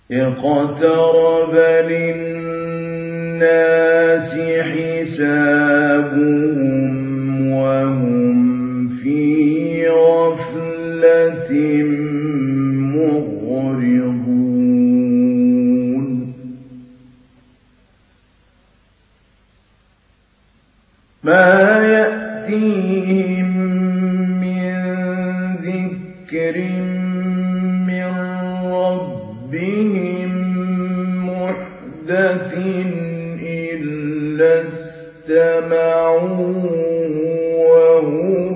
اقترب للناس حسابهم وهم في غفلة معرضون ما يأتيهم من ذكر من ربهم محدث إلا استمعوه وهم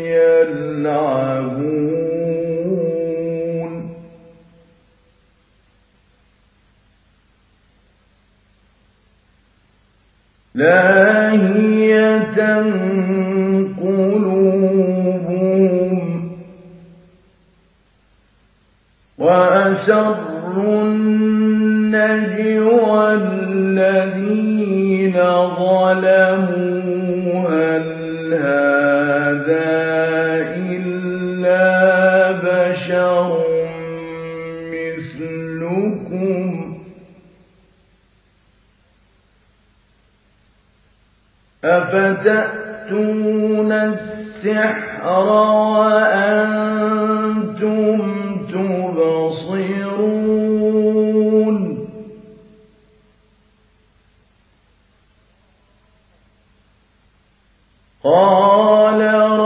يلعبون لاهية قلوبهم وأسروا النجوى الذين ظلموا هل هذا إلا بشر مثلكم أفتأتون السحر وأنتم تبصرون قال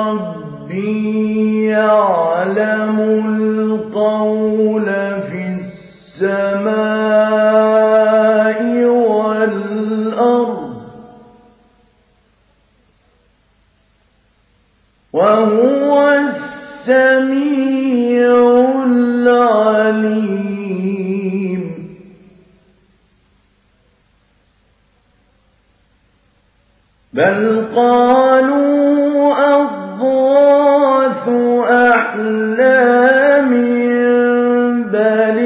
ربي يعلم القول في السماء والأرض وهو السميع العليم بل قالوا أضغاث أحلام بل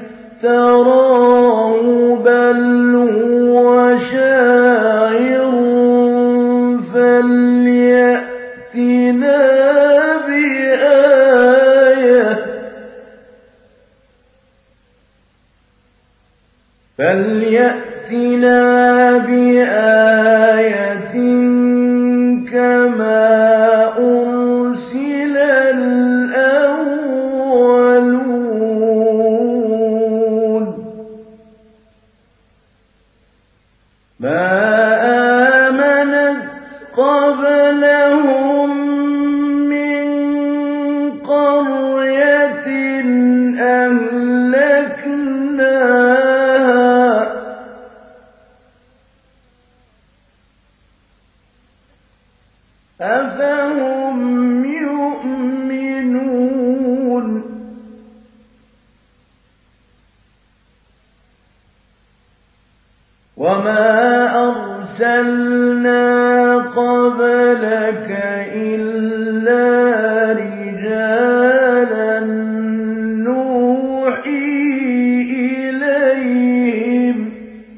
افتراه بل هو شاعر فليأتنا بآية كما أرسل الأولون ما آمنت قبلهم من قرية أهلكناها أفهم يؤمنون وما أرسلنا قبلك إلا رجالا نوحي إليهم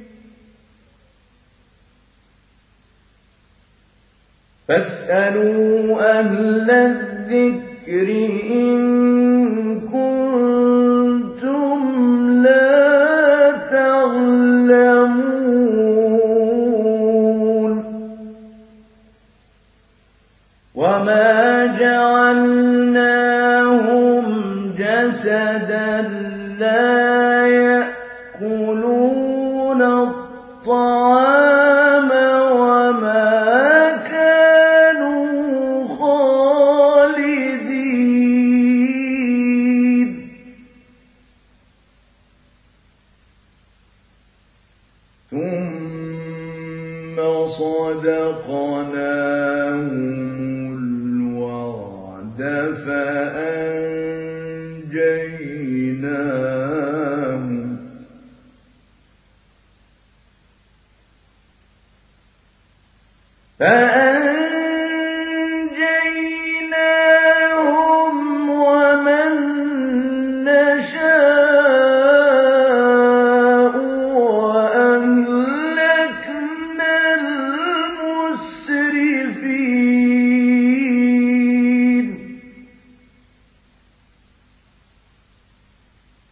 فاسألوا أهل الذكر إن كنتم لا تعلمون وما جعلناهم جسدا لا يأكلون الطعام وما ثم صدقناهم الوعد فأنجيناهم ومن نشاء وأهلكنا المسرفين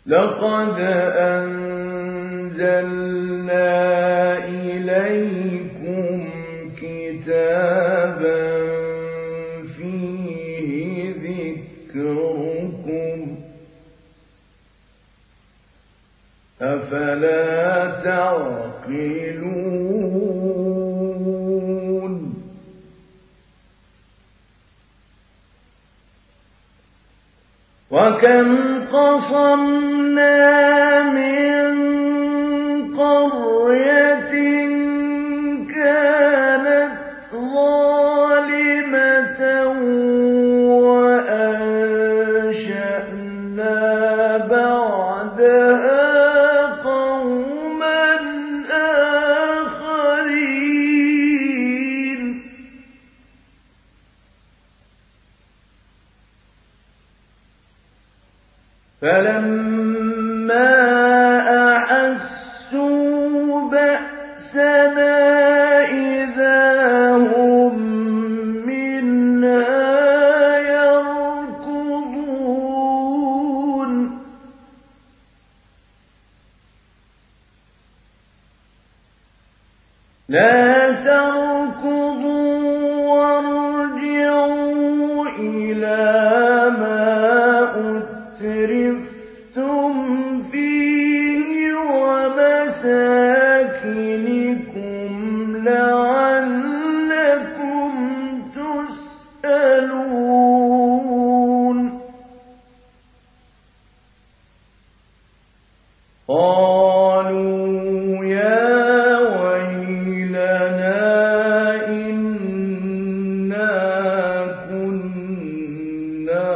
لقد أنزلنا إليكم كتابا فيه ذكركم أفلا تعقلون وكم قصمنا من قرية كانت ظالمة وأنشأنا بعدها قوما آخرين فلما أحسوا بأسنا إذا هم منها يركضون لا تركضوا وارجعوا إلى ما أترفتم فيه ومساكنكم لعلكم تسألون قالوا يا ويلنا إنا كنا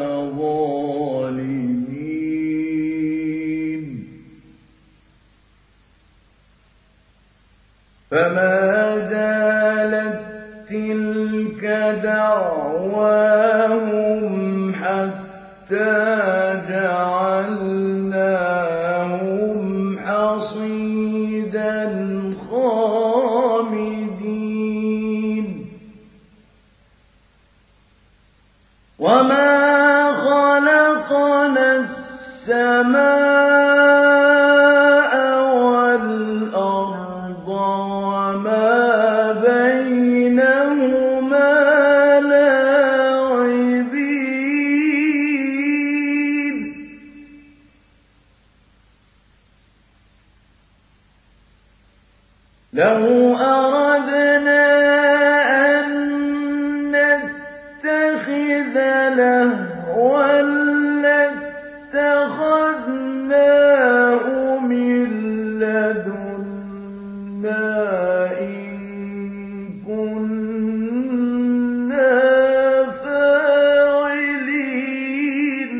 ظالمين فما زالت تلك دعواهم حتى جعلناهم حصيدا خامدين وما خلقنا السماء والأرض وما بينهما لاعبين لو أردنا أن نتخذ لهوا لاتخذناه من لدنا إن كنا فاعلين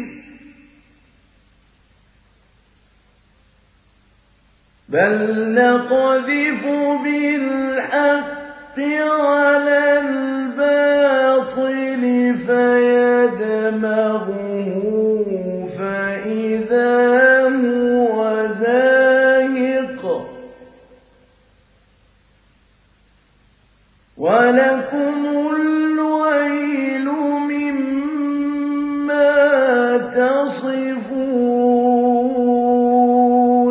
بل نقذف بالحق على الباطل فيدمغه فإذا هو زاهق ولكم الويل مما تصفون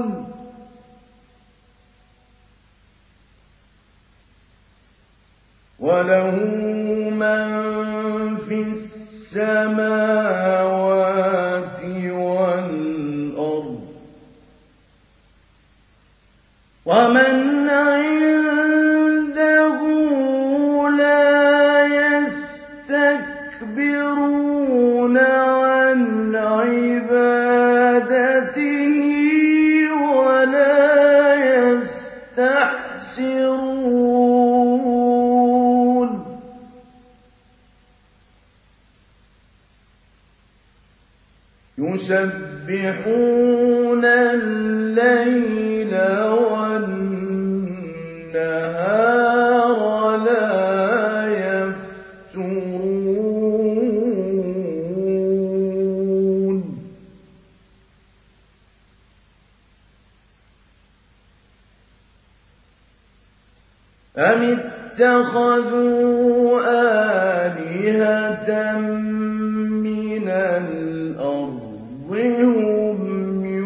وله من في السماوات والأرض ومن عنده لا يستكبرون عن عبادته ولا يستحسرون يسبحون الليل والنهار لا يفترون أم اتخذوا آلهة من الأرض هم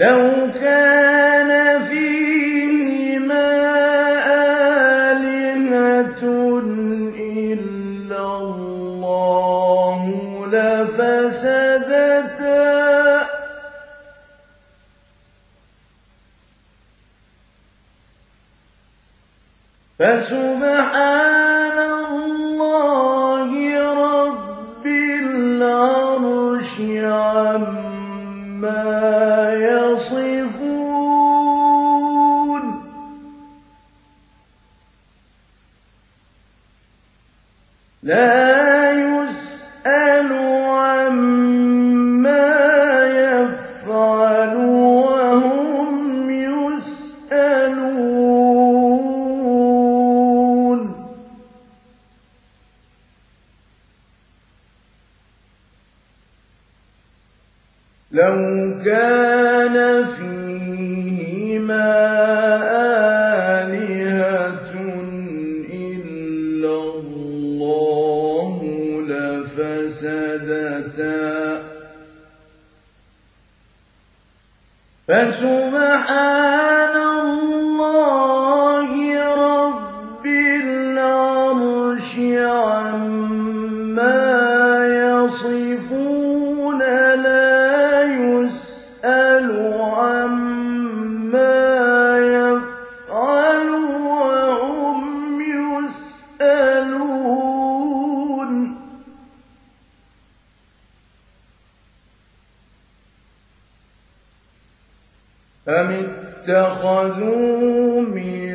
لو كان فيهما آلهة إلا الله لفسدتا فسبحان الله رب العرش عما يصفون لا يسأل عما يفعل وهم يسألون لو كان فيهما آلهة إلا الله لفسدتا فسبحان الله رب العرش عما يصفون لا يسأل عما يفعل وهم يسألون أم اتخذوا من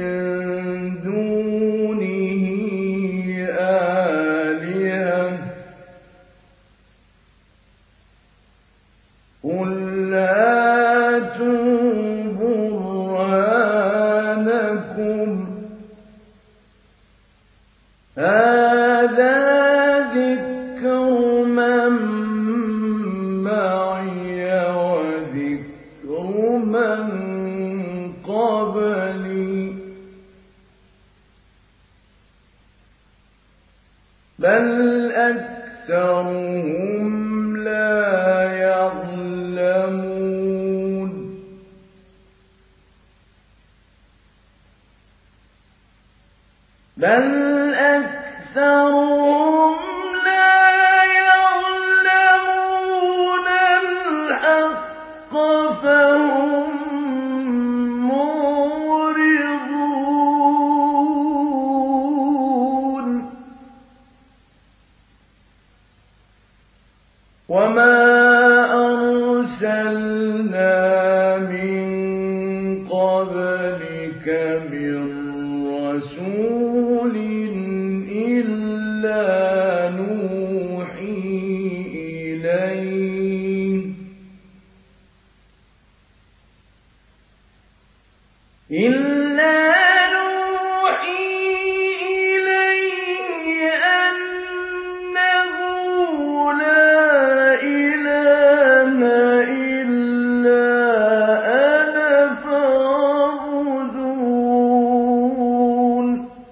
دونه آلهة قل هاتوا برهانكم هذا ذكر من معي وذكر من قبلي بل أكثرهم لا يعلمون بل أكثرهم لا يعلمون الحق فهم معرضون وما أرسلنا من قبلك من رسول إلا نوحي إليه أنه لا إله إلا أنا فاعبدون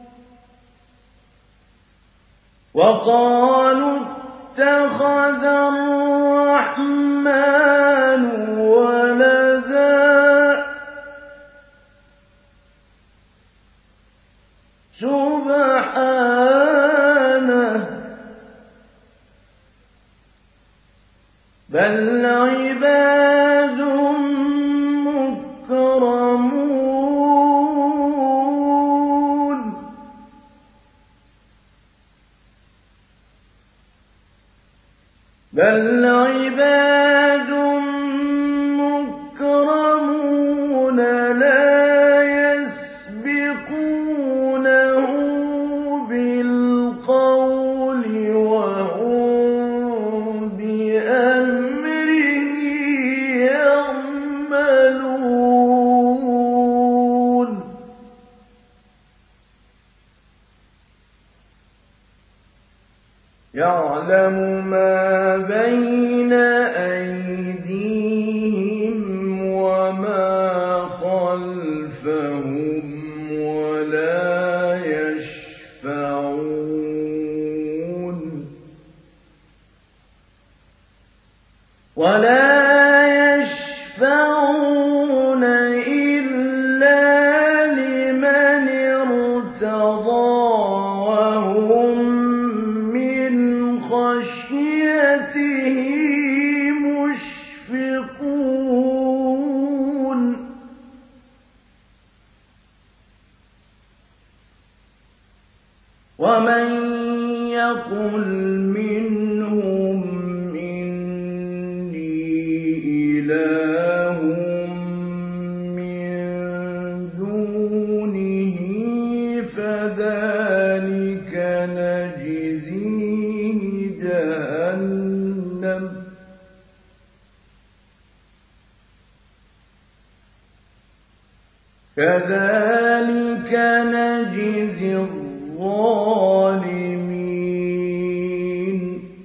وقالوا اتخذ الرحمن ولدا سبحانه بل عباد مكرمون بل عباد مكرمون لا يسبقونه بالقول وهم بأمره يعملون يعلم ما بين أيديهم وما خلفهم ولا يشفعون ومن يقل منهم إني إله من دونه فذلك نجزيه جهنم كذلك نجزي الظالمين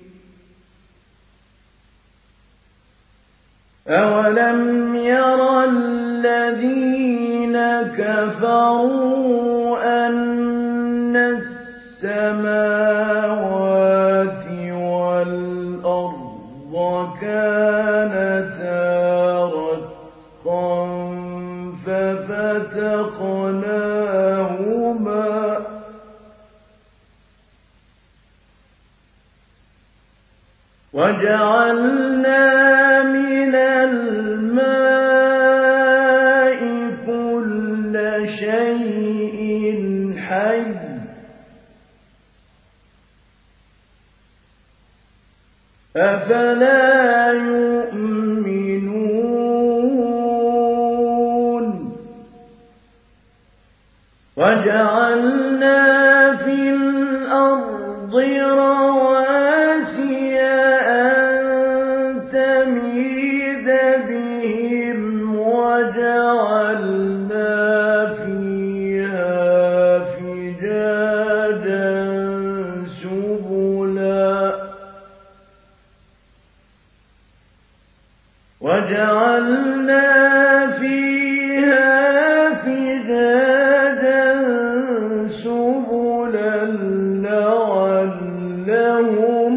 أولم ير الذين كفروا أن السماوات والأرض كانتا رتقا ففتقناهما وجعلنا من الماء كل شيء حي أفلا يؤمنون وجعلنا في الأرض رواسي أن تميد بهم وجعلنا فيها فجاجا سبلا وجعلنا فيها فجاجا سبلا لعلهم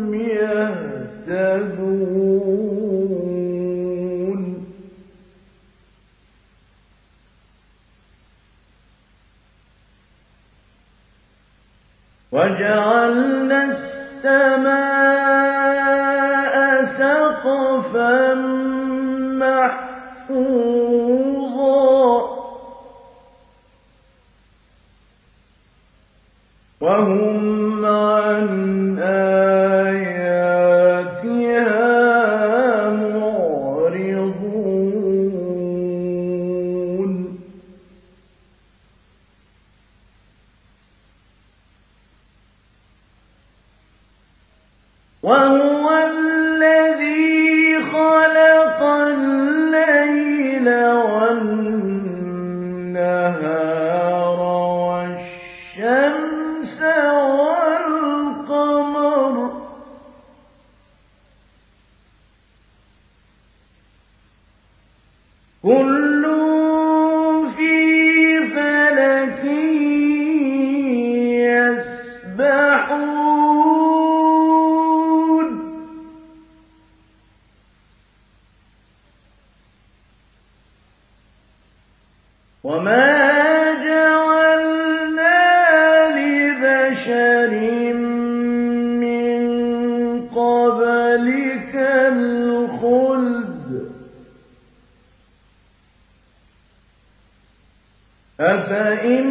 يهتدون وجعلنا السماء سقفا محفوظا وهم عن آياتها معرضون وهو الذي خلق الليل والنهار والشمس والقمر كل في فلك يسبحون وما جعلنا لبشر من قبلك الخلد أفإن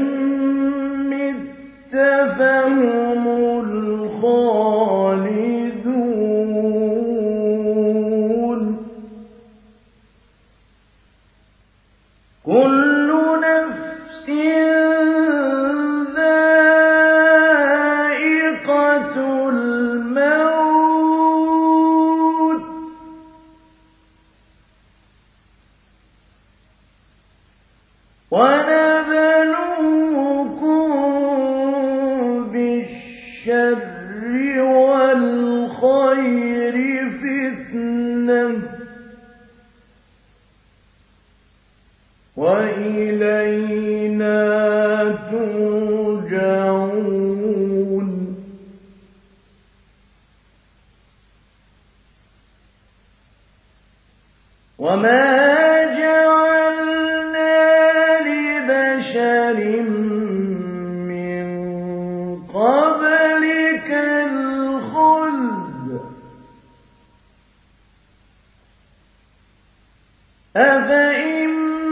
مت فهم الخالدون كل نفس ذائقة الموت ونبلوكم بالشر والخير فتنة وإلينا ترجعون وما جعلنا لبشر من قبلك الخلد أفإن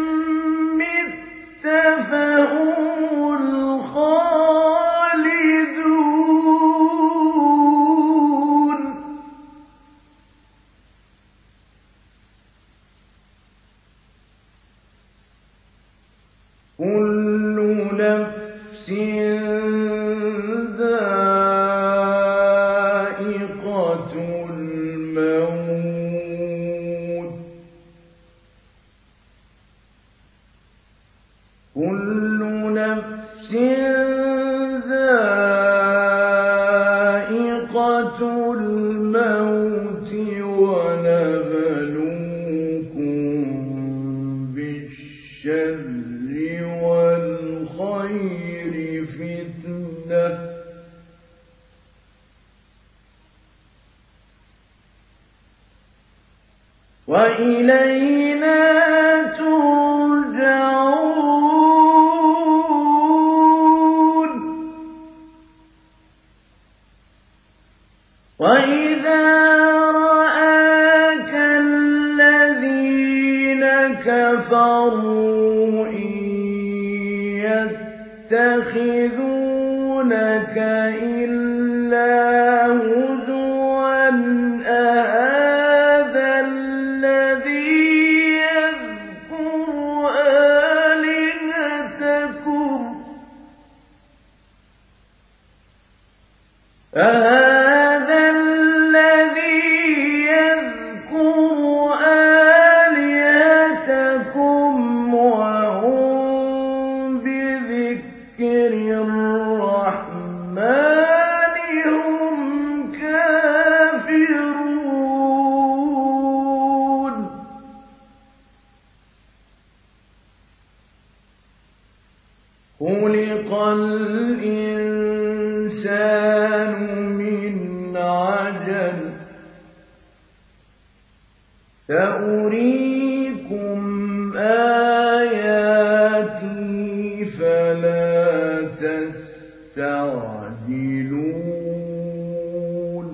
مت فهم الخالدون نفس ذائقة الموت كل نفس ذائقة الموت ونبلوكم بالشر والخير فتنة وإلينا ترجعون وإذا رآك الذين كفروا إن يتخذونك إلا هزوا أهذا الذي يذكر آلهتكم وهم بذكر الرحمن هم كافرون خلق الإنسان من عجل سأريكم آياتي فلا تستعجلون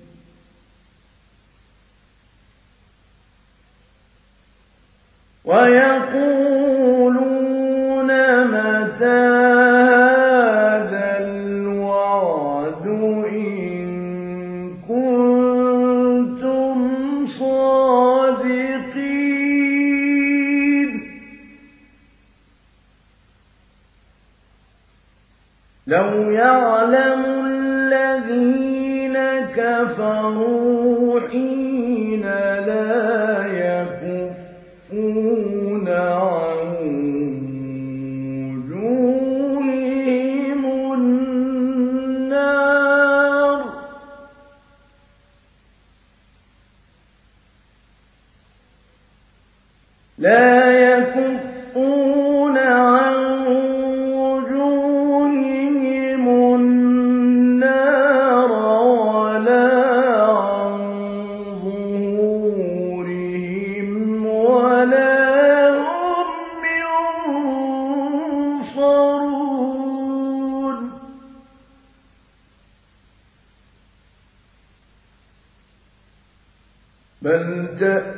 ويقولون متى هذا الوعد إن كنتم صادقين لو يعلم الذين كفروا حين لا يكفون عن وجوههم النار لا يكفون عن وجوههم النار ولا عن ظهورهم ولا هم ينصرون بل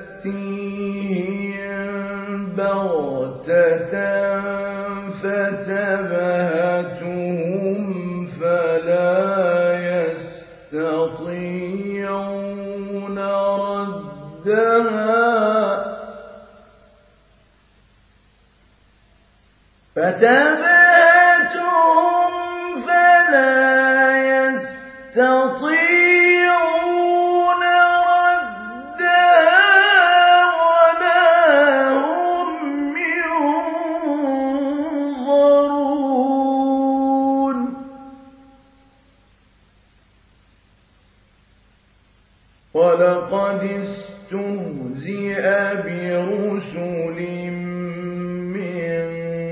تأتيهم بغتة فتبهتهم فلا يستطيعون ردها فتبهتهم فلا يستطيعون ردها ولا هم ينظرون ولقد استهزئ برسل من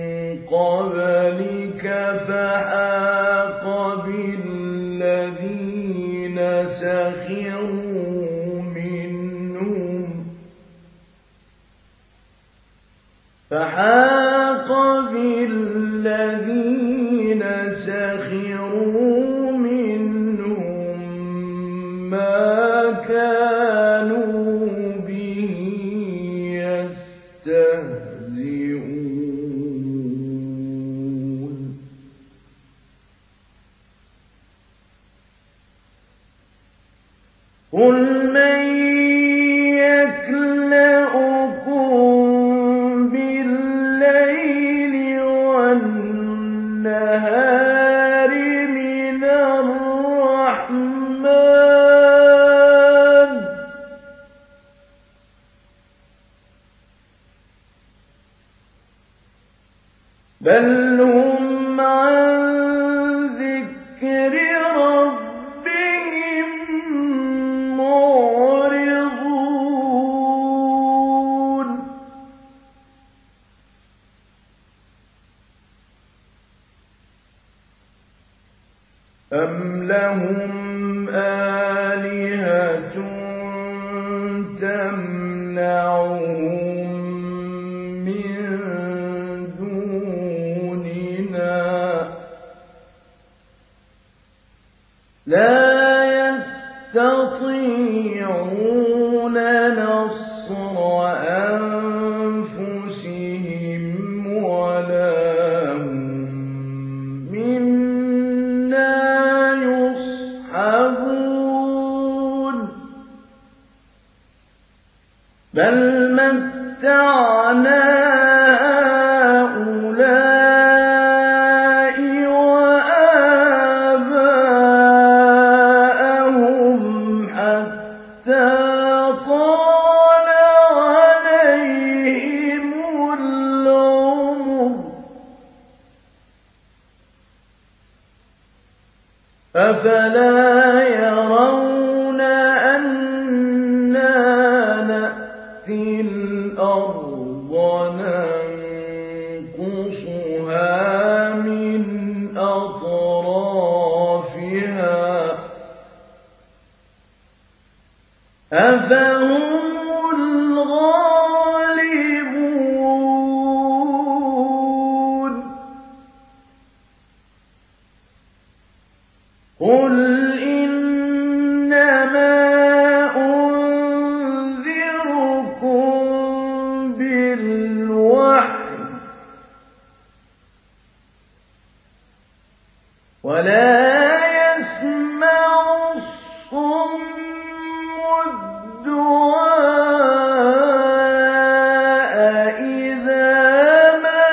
قبلك فحاق بالذين سخروا منهم ما كانوا به يستهزئون قل من يكلؤكم بالليل والنهار بل هم عن ذكر ربهم معرضون أم لهم آلهة تمنعهم من دوننا لا يستطيعون نصر أنفسهم ولا هم منا يصحبون بل متعنا هؤلاء وآباءهم حتى طال عليهم العمر أفلا يرون أنا نأتي الأرض ننقصها من أطرافها أفهم الغالبون قل إنما أنذركم بالوحي ولا يسمع الصم الدعاء إذا ما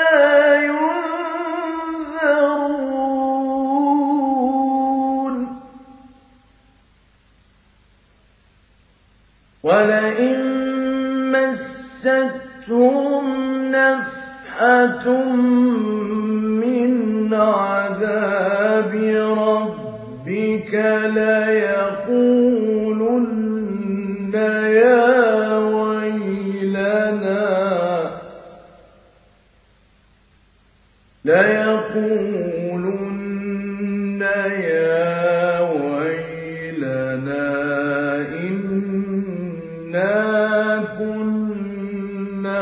ينذرون ولئن مستهم نفحة من عذاب ربك ليقولن يا ويلنا إنا كنا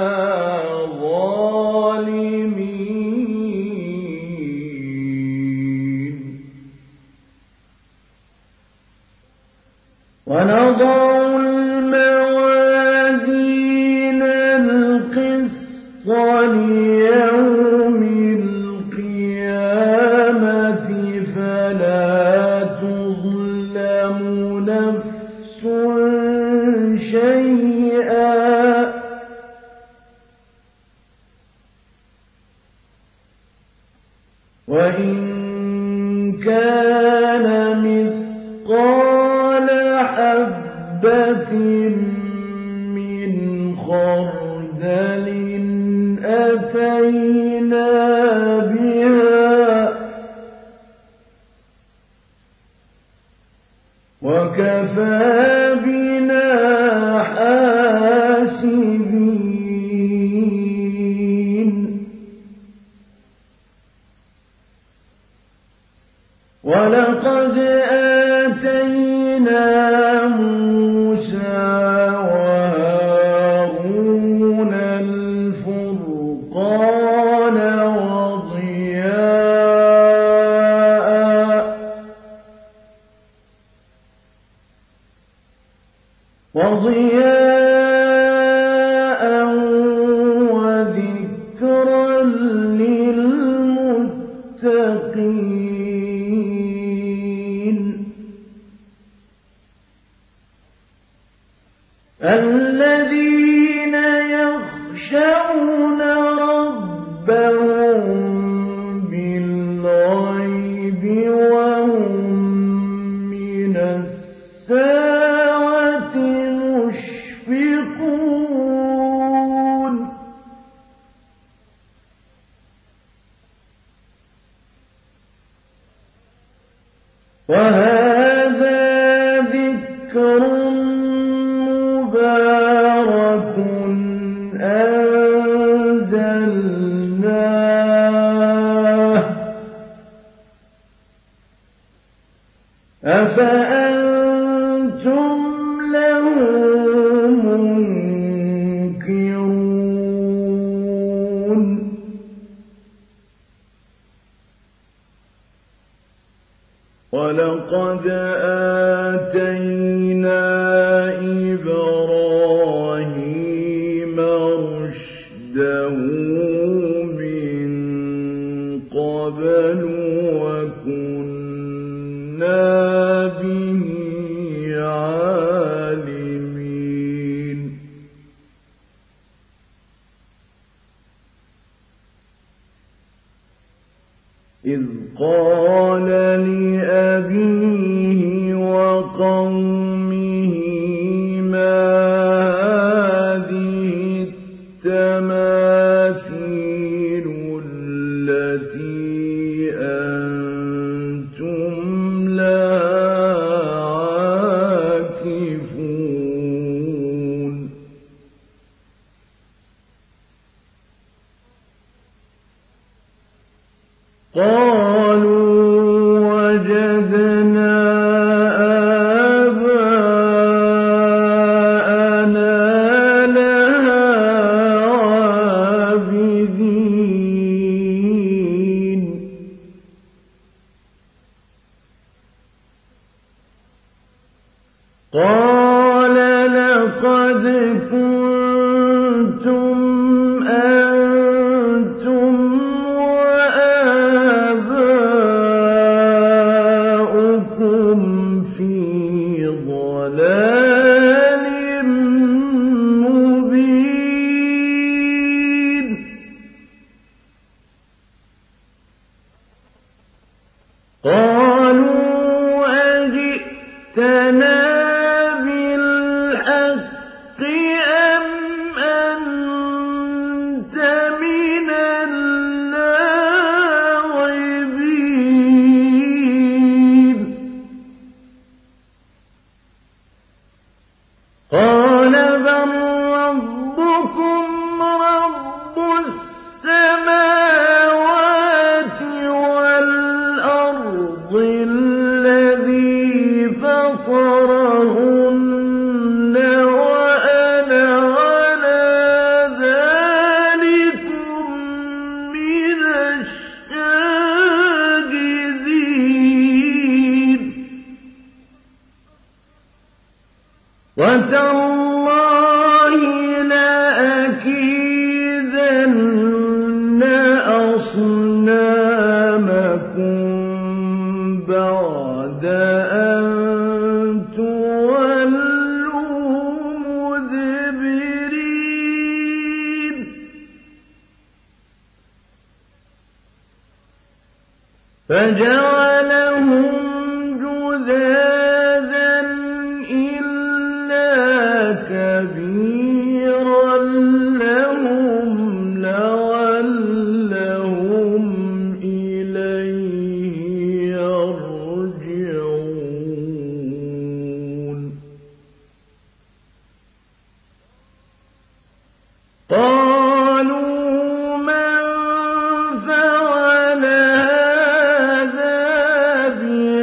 ظالمين ونضع الموازين القسط ليوم القيامة فلا تظلم نفس شيئا وإن كان مثقال حبة من خردل أتينا بها وكفى بنا حاسبين ولقد آتينا موسى وهارون الفرقان وضياء وذكرا للمتقين الذين يخشون ربهم بالغيب وهم من الساعة مشركون وهذا ذكر مبارك أنزلناه أفأنتم له منكرون ولقد آتينا إبراهيم رشده من قبل وكنا به عالمين إذ قال لأبيه وقومه ما هذه التماثيل التي أنتم لها عاكفون قالوا وجدنا آباءنا لها عابدين قال لقد كنتم أنتم وآباؤكم في ضلال مبين قالوا أجئتنا بالحق أم أنت من اللاعبين قال بل ربكم رب السماوات والأرض الذي فطرهن وأنا على ذلكم من الشاهدين وتالله لأكيدن أصنامكم بعد أن تولوا مدبرين فجعلهم جذاذا إلا كبيرا لهم لعلهم إليه يرجعون قالوا من فعل هذا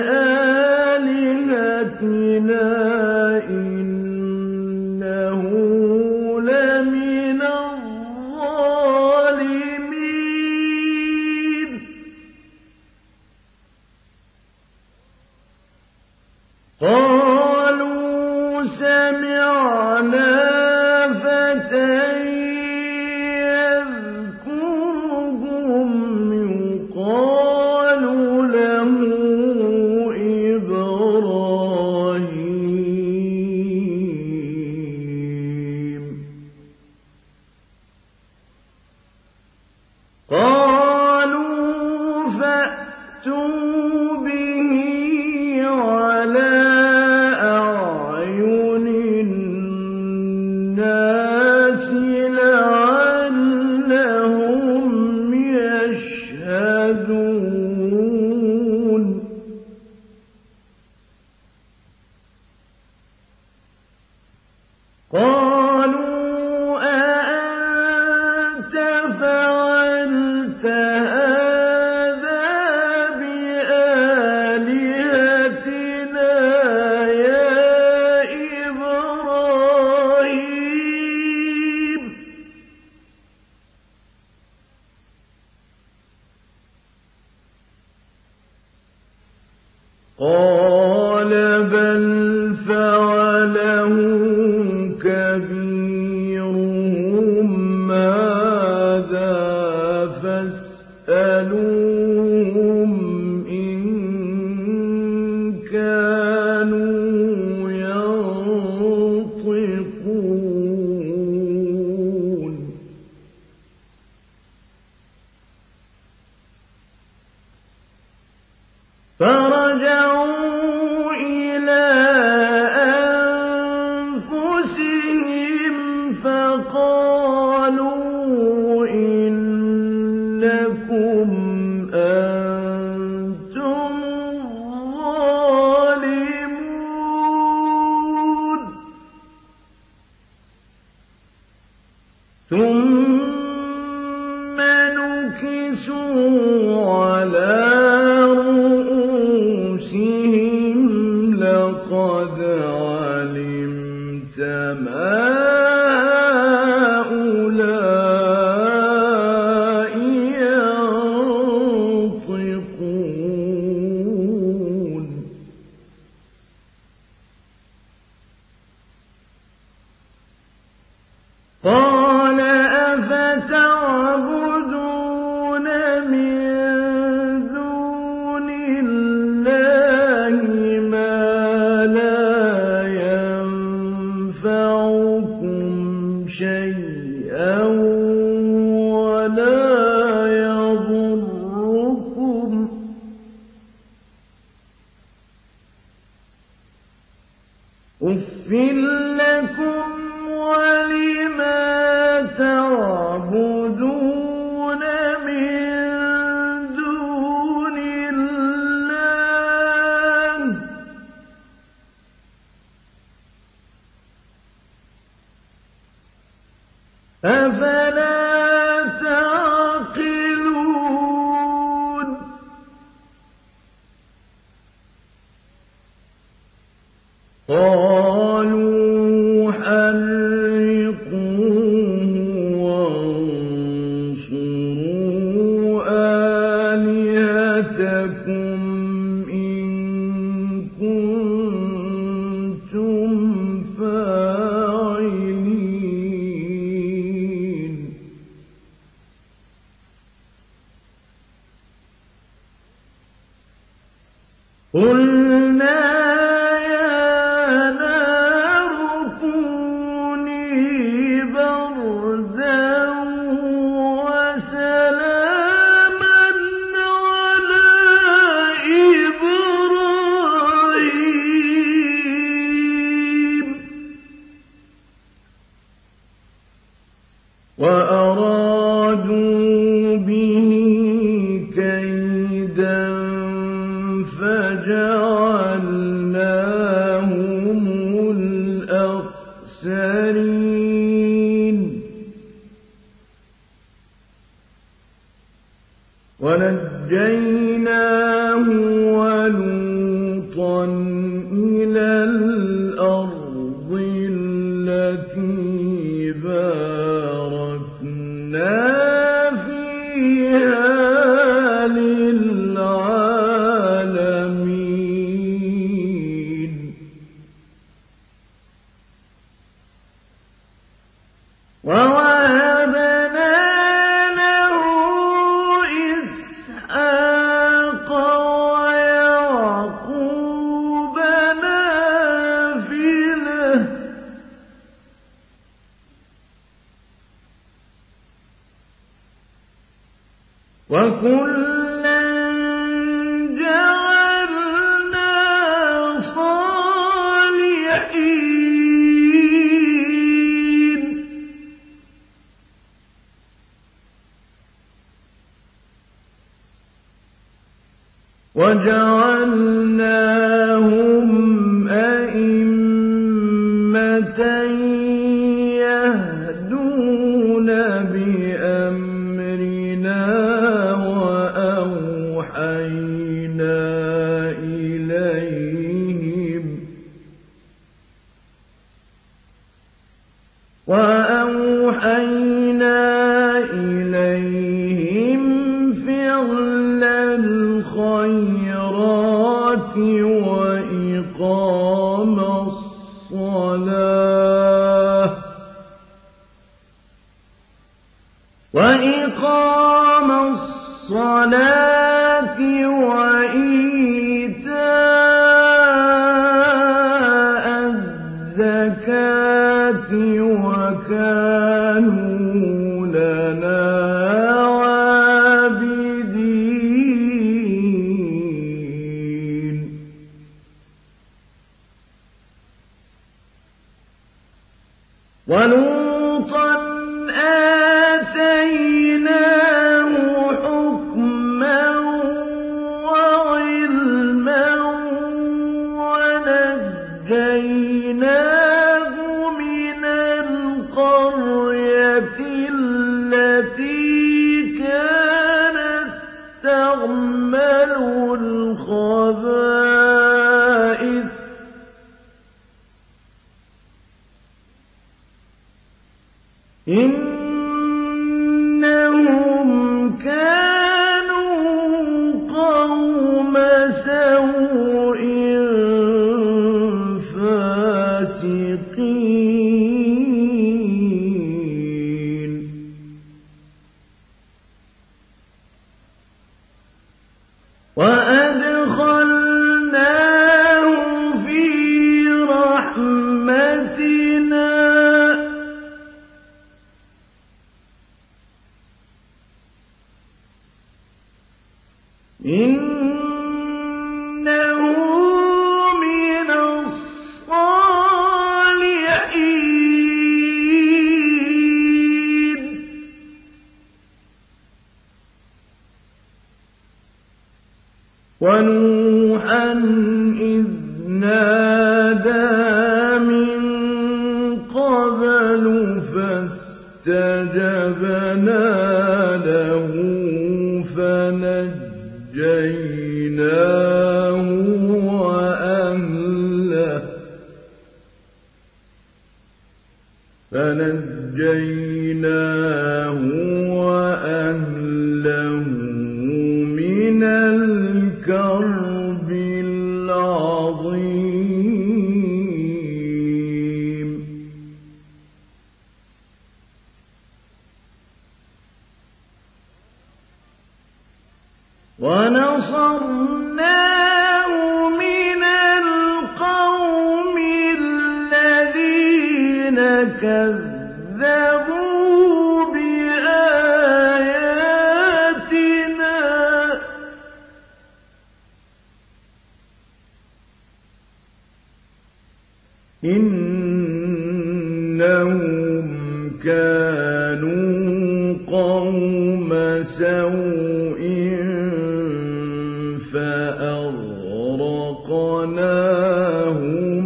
قال بل فعله كبيرهم هذا فاسألوهم إن كانوا ينطقون فرجعوا إلى أنفسهم فقالوا إنكم أنتم الظالمون ثم نكسوا على لقد علمت ما هؤلاء ينطقون قال أفتعبدون من دون الله شيئا ولا يضركم أف لكم ولما تعبدون من دون الله أفلا تعقلون قالوا حرقوه وانصروا آلهتكم إن كنتم فاعلين قلنا يا نار كوني بردا وسلاما على إبراهيم وأرادوا به كيدا فجعلناهم الأخسرين ونجيناه ولوطا إلى الأرض التي باركنا فيها للعالمين ووهبنا له إسحاق ويعقوب نافلة وكلا جعلنا صالحين وجعلناهم أئمة يهدون بأمرنا وأوحينا إليهم فعل الخيرات وَإِقَامَ الصَّلَاةِ وَإِيتَاءَ الزَّكَاةِ وَكَانُوا لَنَا عَابِدِينَ وَلُوطًا آتَيْنَاهُ حُكْمًا وَعِلْمًا وَنَجَّيْنَاهُ مِنَ الْقَرْيَةِ الَّتِي كَانَتْ تَعْمَلُ الْخَبَائِثَ إِنَّهُمْ كَانُوا قَوْمَ سَوْءٍ فَاسِقِينَ وَأَدْخَلْنَاهُ فِي رَحْمَتِنَا إِنَّهُ مِنَ الصَّالِحِينَ وَنُوحًا إِذْ نَادَىٰ مِن قَبْلُ فَاسْتَجَبْنَا لَهُ فَنَجَّيْنَاهُ وَأَهْلَهُ مِنَ الْكَرْبِ الْعَظِيمِ وَنَصَرْنَاهُ مِنَ الْقَوْمِ الَّذِينَ كَذَّبُوا بِآيَاتِنَا إِنَّهُمْ كَانُوا قَوْمَ سَوْءٍ فَأَغْرَقْنَاهُمْ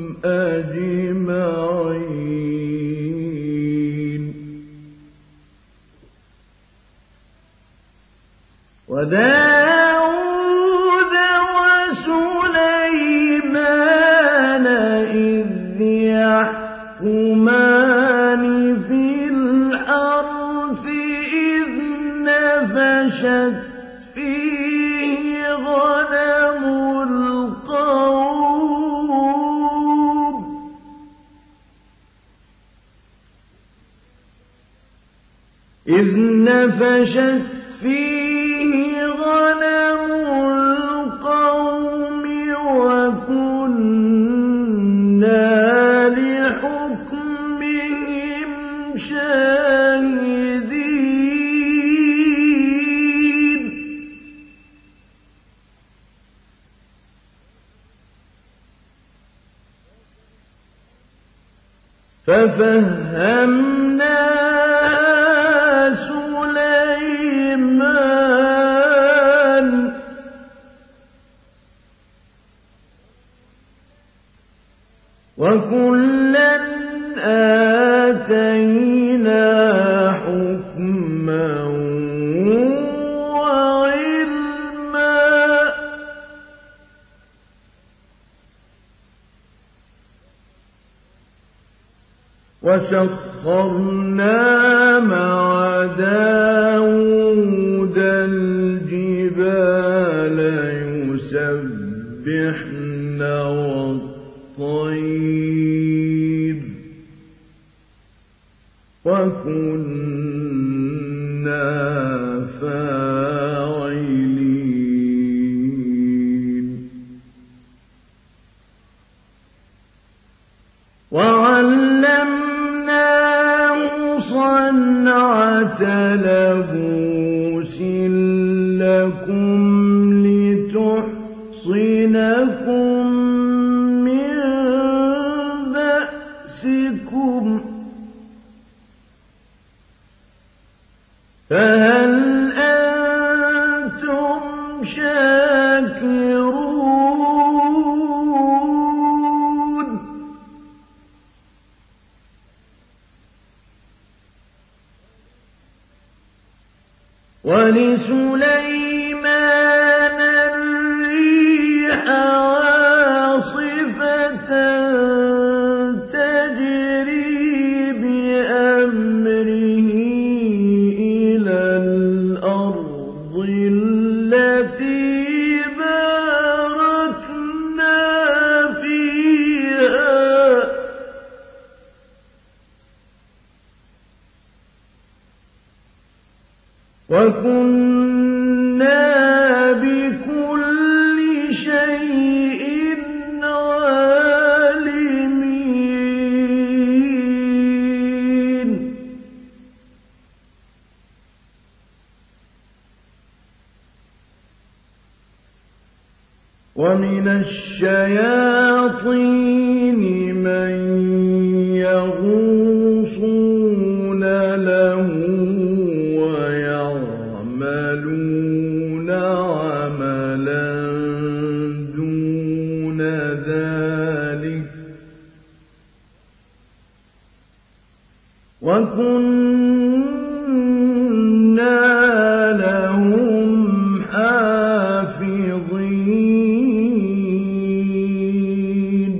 أَجْمَعِينَ وَدَاوُودَ وَسُلَيْمَانَ إِذْ يَحْكُمَانِ فِي الْحَرْثِ إِذْ نَفَشَتْ فِيهِ غَنَمُ الْقَوْمِ وَكُنَّا لِحُكْمِهِمْ شَاهِدِينَ فَفَهَّمْنَاهَا سُلَيْمَانَ وَكُلًّا آتَيْنَا حُكْمًا وَعِلْمًا وَسَخَّرْنَا مَعَ دَاوُودَ الْجِبَالَ يُسَبِّحْنَ وَالطَّيْرَ وَكُنَّا لتحصنكم من بأسكم فهل أنتم شاكرون ولسليمان الريح عاصفة تجري بأمره إلى الأرض التي باركنا فيها وكنا بكل شيء عالمين ومن الشياطين من يغوصون له ويعملون عملا دون ذلك وكنا لهم حافظين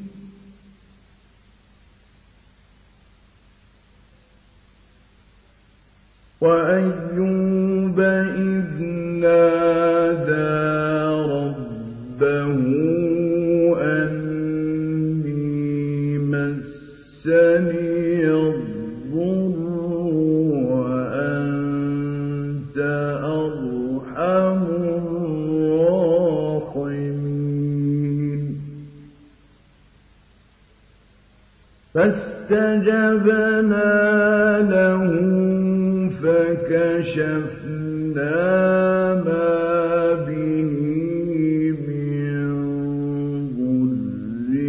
وأيوب إذ نادى ربه أني مسني الضر وأنت أرحم الراحمين فاستجبنا له فكشفنا ما به من ضر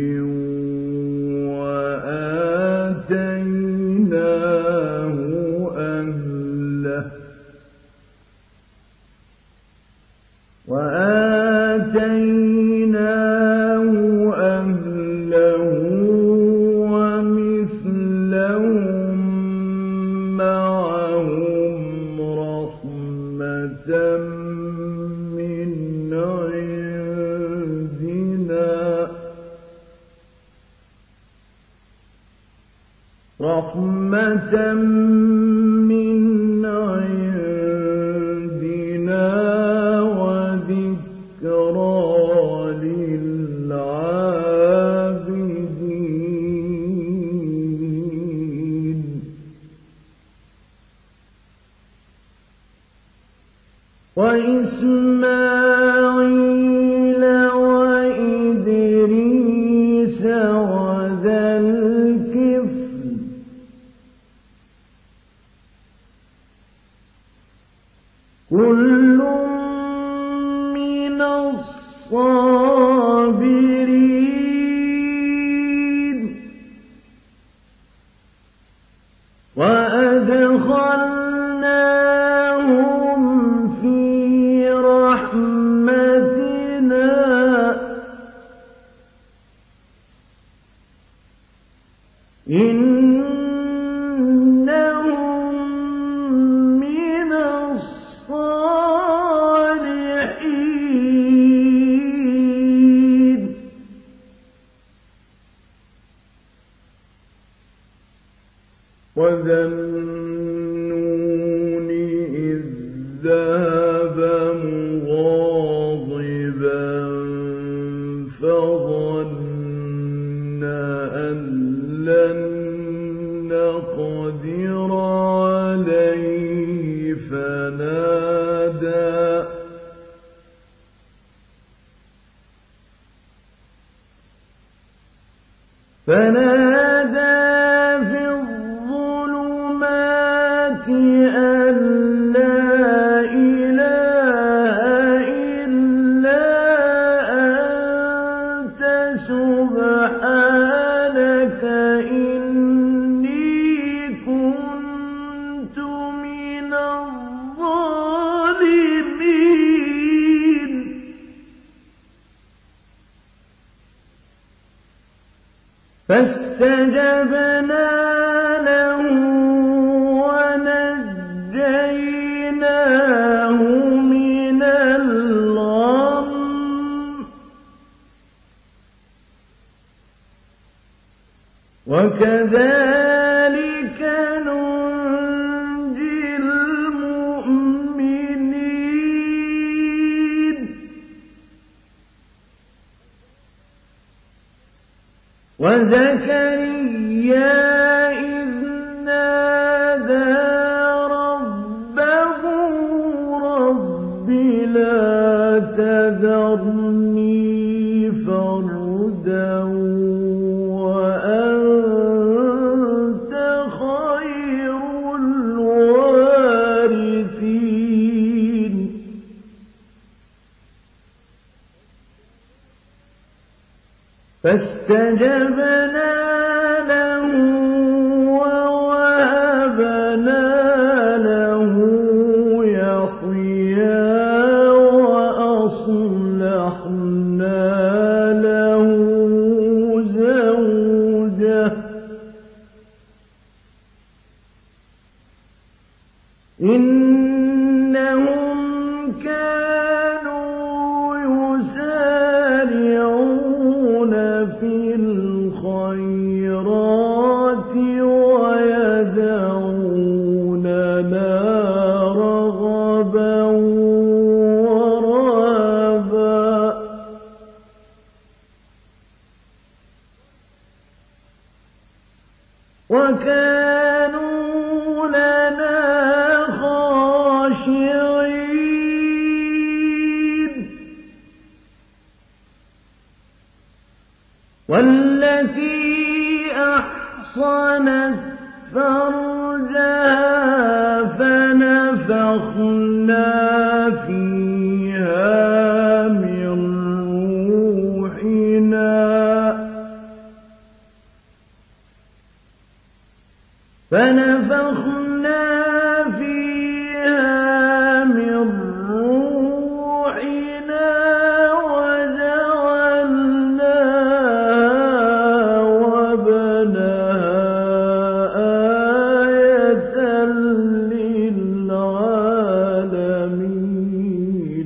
وآتيناه أهله ومثلهم معهم رحمة من عندنا وذكرى للعابدين وإسماعيل وإدريس وذا الكفل كل من الصابرين وأدخلناهم في رحمتنا إنهم من الصالحين وذا النون إذ ذهب مغاضبا فظن أن لن نقدر عليه فنادى في الظلمات أن لا إله فاستجبنا له ونجيناه من الغم وكذلك ننجي المؤمنين وزكريا إذ نادى ربه رب لا تذرني فردا وأنت خير الوارثين فاستجبنا له ووهبنا له يحيى وأصلحنا له زوجه إنهم كانوا يسارعون في الخيرات ويدعوننا رغبا ورهبا وكانوا لنا خاشعين والتي أحصنت فرجها فنفخنا فيها من روحنا وجعلناها وابنها آية للعالمين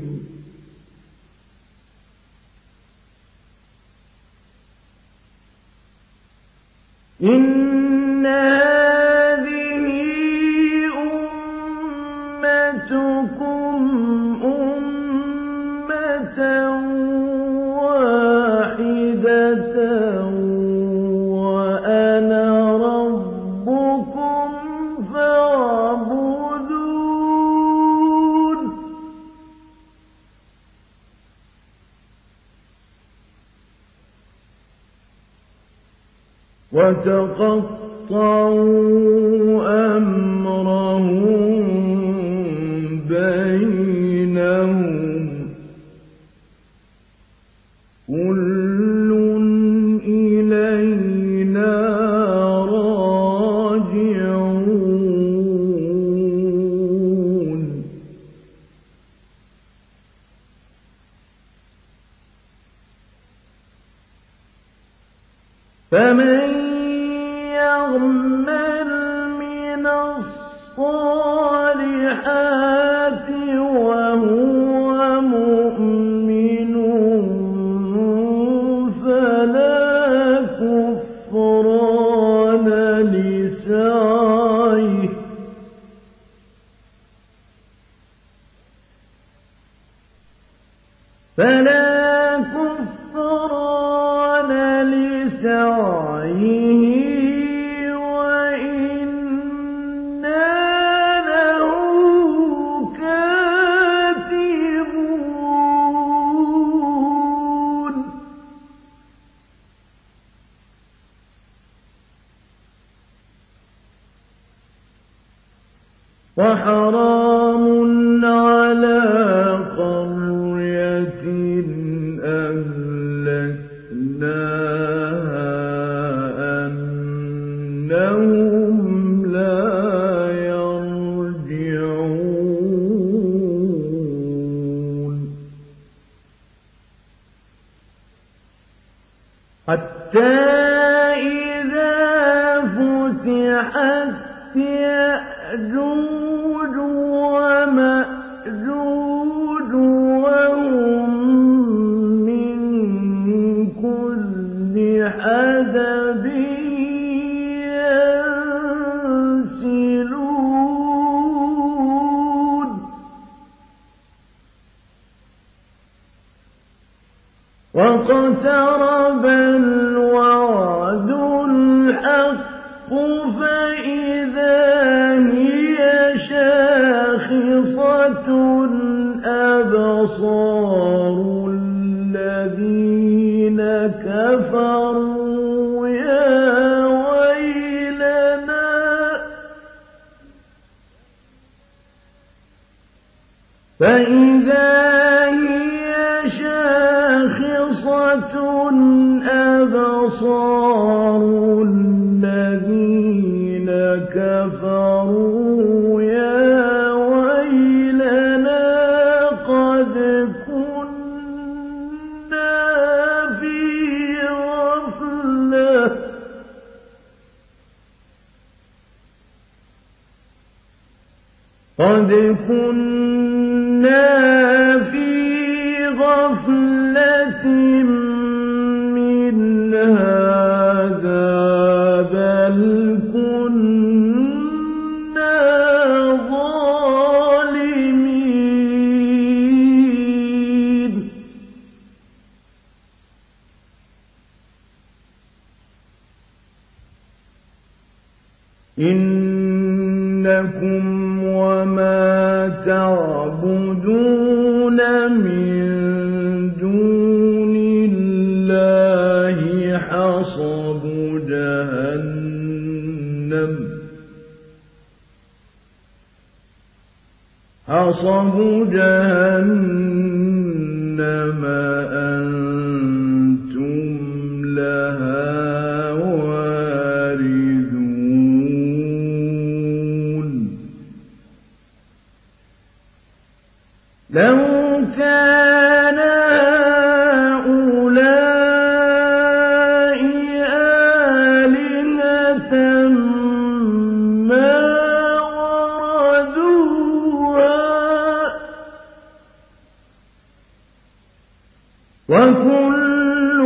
إن هذه أمتكم أمة واحدة وأنا ربكم فاعبدون وتقطعوا أمرهم بينهم كل إلينا راجعون فمن يعمل من الصالحات وهو مؤمن فلا كفران لسعيه وإنا له كاتبون وحرام على قرية أهلكناها أنهم لا يرجعون حتى إذا واقترب الوعد الحق فإذا هي شاخصة أبصار الذين كفروا يا ويلنا فإذا هي شاخصة أبصار الذين كفروا يا ويلنا قد كنا في غفلة من هذا بل كنا ظالمين إنكم وما تعبدون من دون الله حصب جهنم أنتم لها واردون لو كان هؤلاء آلهة ما وردوها وكل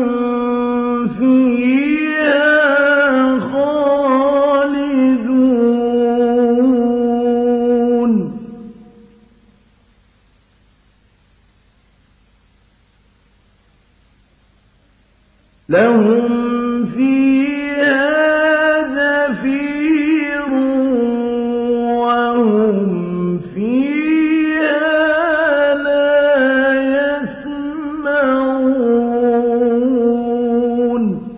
فيها خالدون لهم فيها زفير وهم فيها لا يسمعون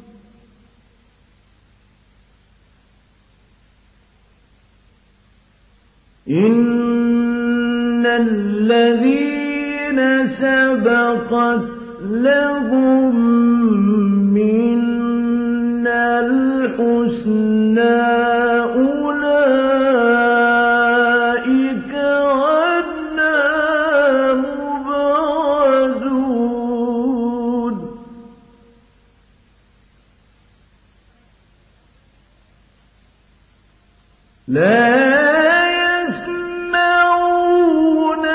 إن الذين سبقت لهم منا الحسنى أولئك عنها مبعدون لا يسمعون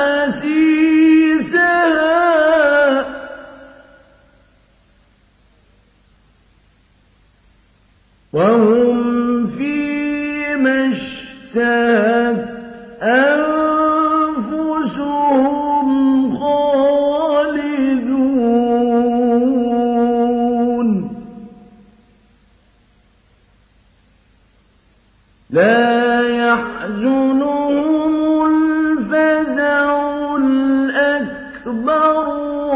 حسيسها وهم فيما اشتهت أنفسهم خالدون لا يحزنهم الفزع الأكبر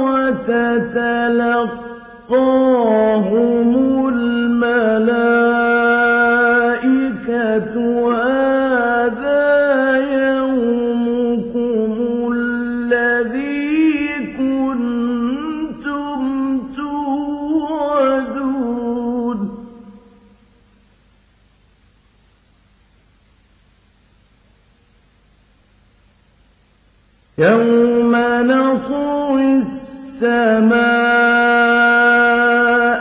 وتتلقاهم الملائكة هذا يومكم الذي كنتم توعدون يوم نطوي السماء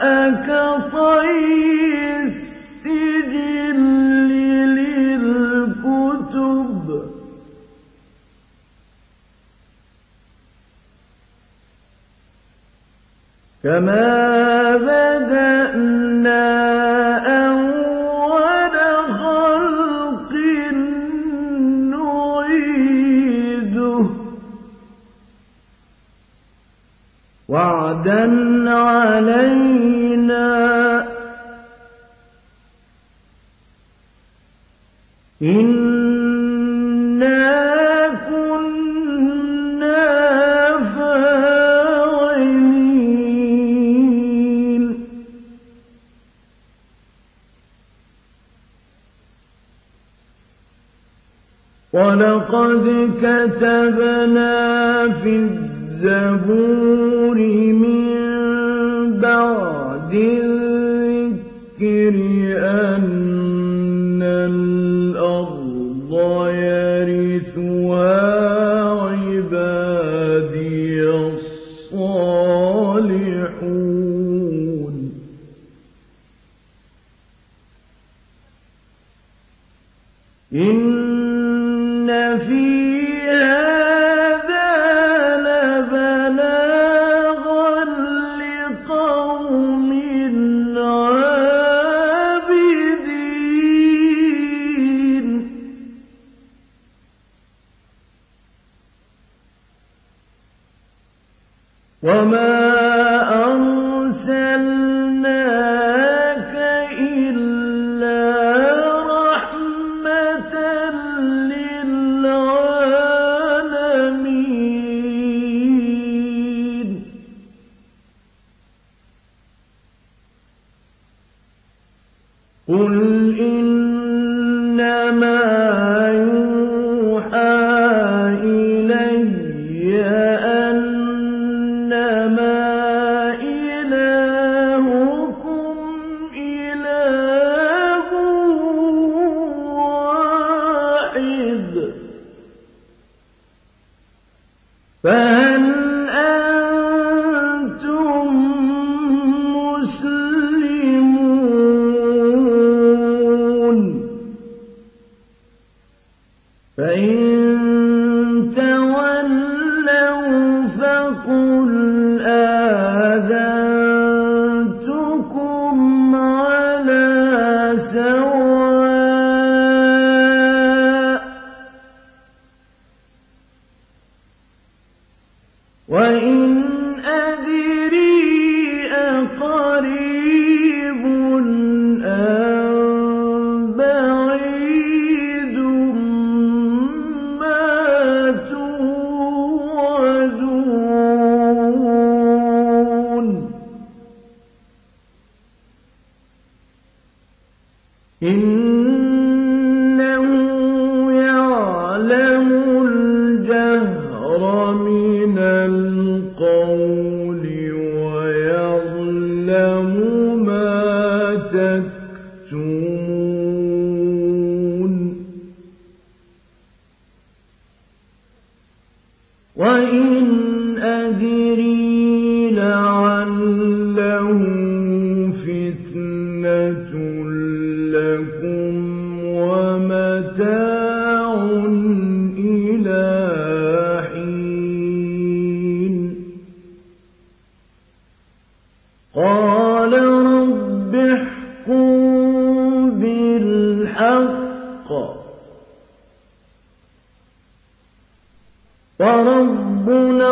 كطي السجل للكتب كما بدأنا أول خلق نعيده وعدا علينا إنا كنا فاعلين ولقد كتبنا في الزبور من بعد الذكر أن الأرض يرثها عبادي الصالحون إن في هذا لبلاغا لقوم عابدين وما أرسلناك إلا رحمة للعالمين قل إنما يوحى إلي أنما إلهكم إله واحد فهل أنتم مسلمون فإن تولوا فقل آذنتكم على سواء وإن أدري أقريب أم بعيد ما توعدون إنه يعلم الجهر من القول ويعلم ما تكتمون وإن أدري لعله فتنة لكم ومتاع إلى حين قال رب احكم بالحق وربنا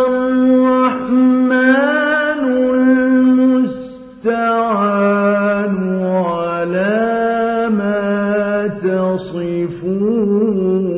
الرحمن المستعان على ما تصفون